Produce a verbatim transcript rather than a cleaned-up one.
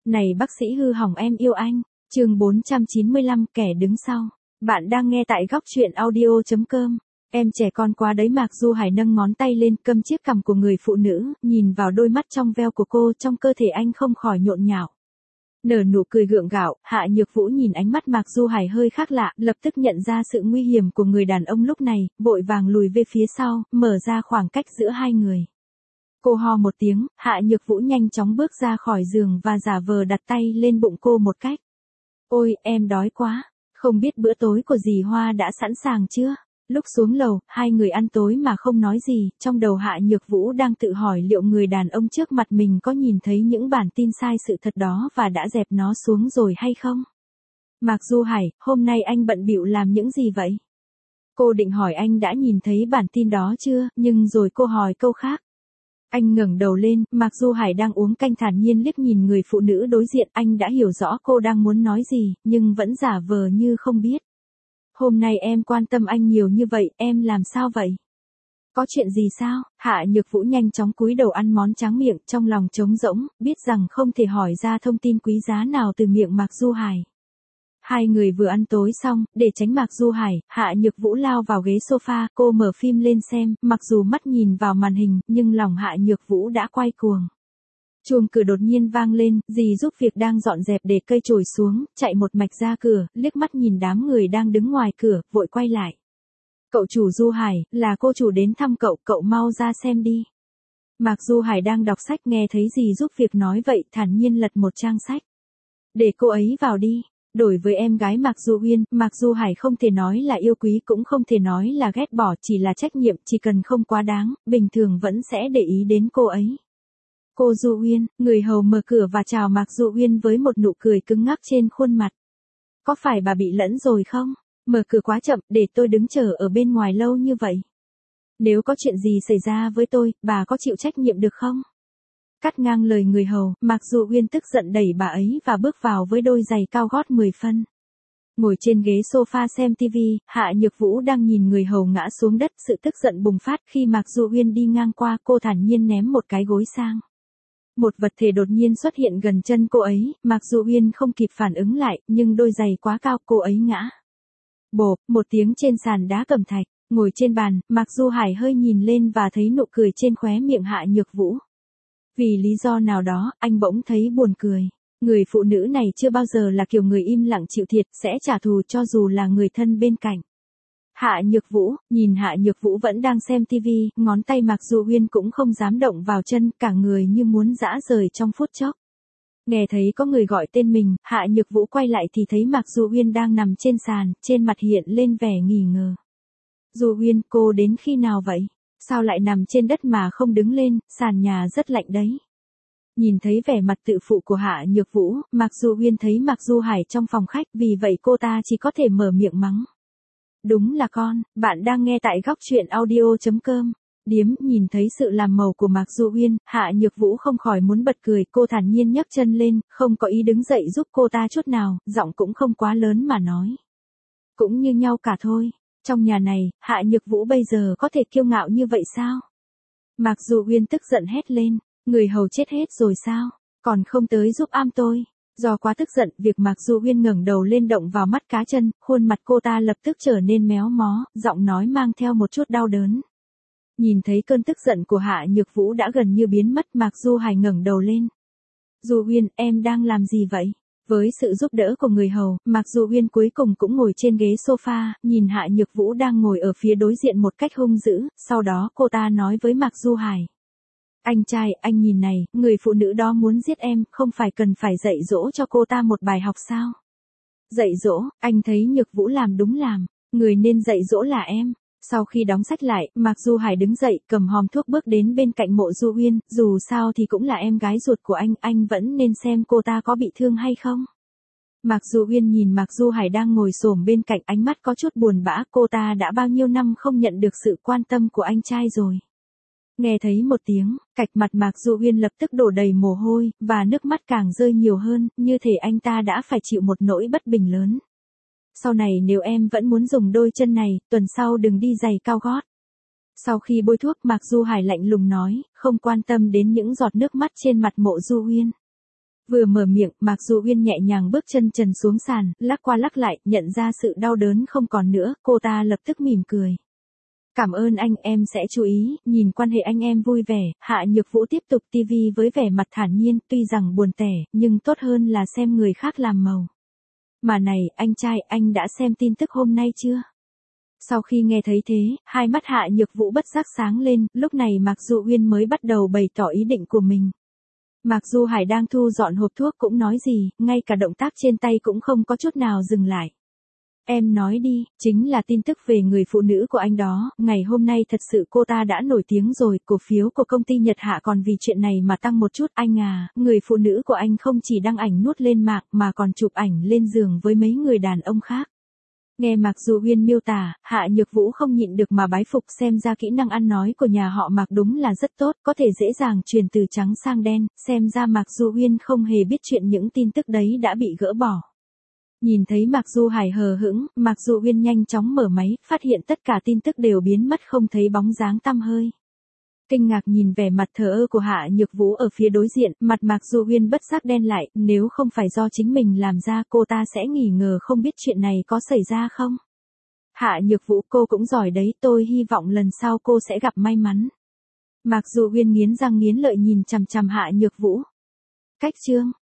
Này bác sĩ hư hỏng em yêu anh. Chương bốn trăm chín mươi lăm kẻ đứng sau. Bạn đang nghe tại góc truyện audio chấm com. Em trẻ con quá đấy. Mạc Du Hải nâng ngón tay lên câm chiếc cằm của người phụ nữ, nhìn vào đôi mắt trong veo của cô, trong cơ thể anh không khỏi nhộn nhạo. Nở nụ cười gượng gạo, Hạ Nhược Vũ nhìn ánh mắt Mạc Du Hải hơi khác lạ, lập tức nhận ra sự nguy hiểm của người đàn ông lúc này, vội vàng lùi về phía sau, mở ra khoảng cách giữa hai người. Cô ho một tiếng, Hạ Nhược Vũ nhanh chóng bước ra khỏi giường và giả vờ đặt tay lên bụng cô một cách. Ôi, em đói quá, không biết bữa tối của dì Hoa đã sẵn sàng chưa? Lúc xuống lầu, hai người ăn tối mà không nói gì, trong đầu Hạ Nhược Vũ đang tự hỏi liệu người đàn ông trước mặt mình có nhìn thấy những bản tin sai sự thật đó và đã dẹp nó xuống rồi hay không? Mạc Du Hải, hôm nay anh bận bịu làm những gì vậy? Cô định hỏi anh đã nhìn thấy bản tin đó chưa, nhưng rồi cô hỏi câu khác. Anh ngẩng đầu lên, Mạc Du Hải đang uống canh thản nhiên liếc nhìn người phụ nữ đối diện, anh đã hiểu rõ cô đang muốn nói gì, nhưng vẫn giả vờ như không biết. Hôm nay em quan tâm anh nhiều như vậy, em làm sao vậy? Có chuyện gì sao? Hạ Nhược Vũ nhanh chóng cúi đầu ăn món tráng miệng, trong lòng trống rỗng, biết rằng không thể hỏi ra thông tin quý giá nào từ miệng Mạc Du Hải. Hai người vừa ăn tối xong, để tránh Mạc Du Hải, Hạ Nhược Vũ lao vào ghế sofa, cô mở phim lên xem, mặc dù mắt nhìn vào màn hình, nhưng lòng Hạ Nhược Vũ đã quay cuồng. Chuông cửa đột nhiên vang lên, dì giúp việc đang dọn dẹp để cây trồi xuống, chạy một mạch ra cửa, liếc mắt nhìn đám người đang đứng ngoài cửa, vội quay lại. Cậu chủ Du Hải, là cô chủ đến thăm cậu, cậu mau ra xem đi. Mạc Du Hải đang đọc sách nghe thấy dì giúp việc nói vậy, thản nhiên lật một trang sách. Để cô ấy vào đi. Đổi với em gái Mạc Du Uyên, Mạc Du Hải không thể nói là yêu quý cũng không thể nói là ghét bỏ, chỉ là trách nhiệm, chỉ cần không quá đáng, bình thường vẫn sẽ để ý đến cô ấy. Cô Du Uyên, người hầu mở cửa và chào Mạc Du Uyên với một nụ cười cứng ngắc trên khuôn mặt. Có phải bà bị lẫn rồi không? Mở cửa quá chậm, để tôi đứng chờ ở bên ngoài lâu như vậy. Nếu có chuyện gì xảy ra với tôi, bà có chịu trách nhiệm được không? Cắt ngang lời người hầu, Mạc Du Uyên tức giận đẩy bà ấy và bước vào với đôi giày cao gót mười phân. Ngồi trên ghế sofa xem tivi, Hạ Nhược Vũ đang nhìn người hầu ngã xuống đất, sự tức giận bùng phát khi Mạc Du Uyên đi ngang qua, cô thản nhiên ném một cái gối sang. Một vật thể đột nhiên xuất hiện gần chân cô ấy, Mạc Du Uyên không kịp phản ứng lại, nhưng đôi giày quá cao, cô ấy ngã. Bộp, một tiếng trên sàn đá cẩm thạch, ngồi trên bàn, Mạc Du Hải hơi nhìn lên và thấy nụ cười trên khóe miệng Hạ Nhược Vũ. Vì lý do nào đó, anh bỗng thấy buồn cười. Người phụ nữ này chưa bao giờ là kiểu người im lặng chịu thiệt, sẽ trả thù cho dù là người thân bên cạnh. Hạ Nhược Vũ, nhìn Hạ Nhược Vũ vẫn đang xem tivi, ngón tay Mạc Du Uyên cũng không dám động vào chân, cả người như muốn giã rời trong phút chốc. Nghe thấy có người gọi tên mình, Hạ Nhược Vũ quay lại thì thấy Mạc Du Uyên đang nằm trên sàn, trên mặt hiện lên vẻ nghi ngờ. Du Uyên, cô đến khi nào vậy? Sao lại nằm trên đất mà không đứng lên, sàn nhà rất lạnh đấy. Nhìn thấy vẻ mặt tự phụ của Hạ Nhược Vũ, Mạc Du Uyên thấy Mạc Du Hải trong phòng khách, vì vậy cô ta chỉ có thể mở miệng mắng. Đúng là con, bạn đang nghe tại góc truyện audio chấm com. Điếm, nhìn thấy sự làm màu của Mạc Du Uyên, Hạ Nhược Vũ không khỏi muốn bật cười, cô thản nhiên nhấc chân lên, không có ý đứng dậy giúp cô ta chút nào, giọng cũng không quá lớn mà nói. Cũng như nhau cả thôi. Trong nhà này, Hạ Nhược Vũ bây giờ có thể kiêu ngạo như vậy sao? Mạc Du Uyên tức giận hét lên, người hầu chết hết rồi sao? Còn không tới giúp am tôi. Do quá tức giận, việc Mạc Du Uyên ngẩng đầu lên động vào mắt cá chân, khuôn mặt cô ta lập tức trở nên méo mó, giọng nói mang theo một chút đau đớn. Nhìn thấy cơn tức giận của Hạ Nhược Vũ đã gần như biến mất, Mạc Du Hải ngẩng đầu lên. Du Uyên, em đang làm gì vậy? Với sự giúp đỡ của người hầu, Mạc Du Uyên cuối cùng cũng ngồi trên ghế sofa, nhìn Hạ Nhược Vũ đang ngồi ở phía đối diện một cách hung dữ, sau đó cô ta nói với Mạc Du Hải. Anh trai, anh nhìn này, người phụ nữ đó muốn giết em, không phải cần phải dạy dỗ cho cô ta một bài học sao? Dạy dỗ, anh thấy Nhược Vũ làm đúng làm, người nên dạy dỗ là em. Sau khi đóng sách lại, Mạc Du Hải đứng dậy, cầm hòm thuốc bước đến bên cạnh Mộ Du Uyên, dù sao thì cũng là em gái ruột của anh, anh vẫn nên xem cô ta có bị thương hay không. Mạc Du Uyên nhìn Mạc Du Hải đang ngồi xổm bên cạnh, ánh mắt có chút buồn bã, cô ta đã bao nhiêu năm không nhận được sự quan tâm của anh trai rồi. Nghe thấy một tiếng, cạch mặt Mạc Du Uyên lập tức đổ đầy mồ hôi, và nước mắt càng rơi nhiều hơn, như thể anh ta đã phải chịu một nỗi bất bình lớn. Sau này nếu em vẫn muốn dùng đôi chân này, tuần sau đừng đi giày cao gót. Sau khi bôi thuốc, Mạc Du Hải lạnh lùng nói, không quan tâm đến những giọt nước mắt trên mặt Mộ Du Uyên. Vừa mở miệng, Mạc Du Uyên nhẹ nhàng bước chân trần xuống sàn, lắc qua lắc lại, nhận ra sự đau đớn không còn nữa, cô ta lập tức mỉm cười. Cảm ơn anh, em sẽ chú ý, nhìn quan hệ anh em vui vẻ, Hạ Nhược Vũ tiếp tục tivi với vẻ mặt thản nhiên, tuy rằng buồn tẻ, nhưng tốt hơn là xem người khác làm màu. Mà này, anh trai, anh đã xem tin tức hôm nay chưa? Sau khi nghe thấy thế, hai mắt Hạ Nhược Vũ bất giác sáng lên, lúc này Mạc Du Uyên mới bắt đầu bày tỏ ý định của mình. Mạc Du Hải đang thu dọn hộp thuốc cũng nói gì, ngay cả động tác trên tay cũng không có chút nào dừng lại. Em nói đi, chính là tin tức về người phụ nữ của anh đó, ngày hôm nay thật sự cô ta đã nổi tiếng rồi, cổ phiếu của công ty Nhật Hạ còn vì chuyện này mà tăng một chút, anh à, người phụ nữ của anh không chỉ đăng ảnh nuốt lên mạng mà còn chụp ảnh lên giường với mấy người đàn ông khác. Nghe Mạc Du Uyên miêu tả, Hạ Nhược Vũ không nhịn được mà bái phục, xem ra kỹ năng ăn nói của nhà họ Mạc đúng là rất tốt, có thể dễ dàng truyền từ trắng sang đen, xem ra Mạc Du Uyên không hề biết chuyện những tin tức đấy đã bị gỡ bỏ. Nhìn thấy Mạc Du Hải hờ hững, Mạc Du Uyên nhanh chóng mở máy, phát hiện tất cả tin tức đều biến mất không thấy bóng dáng tăm hơi. Kinh ngạc nhìn vẻ mặt thờ ơ của Hạ Nhược Vũ ở phía đối diện, mặt Mạc Du Uyên bất giác đen lại, nếu không phải do chính mình làm ra cô ta sẽ nghi ngờ không biết chuyện này có xảy ra không. Hạ Nhược Vũ, cô cũng giỏi đấy, tôi hy vọng lần sau cô sẽ gặp may mắn. Mạc Du Uyên nghiến răng nghiến lợi nhìn chằm chằm Hạ Nhược Vũ. Cách chương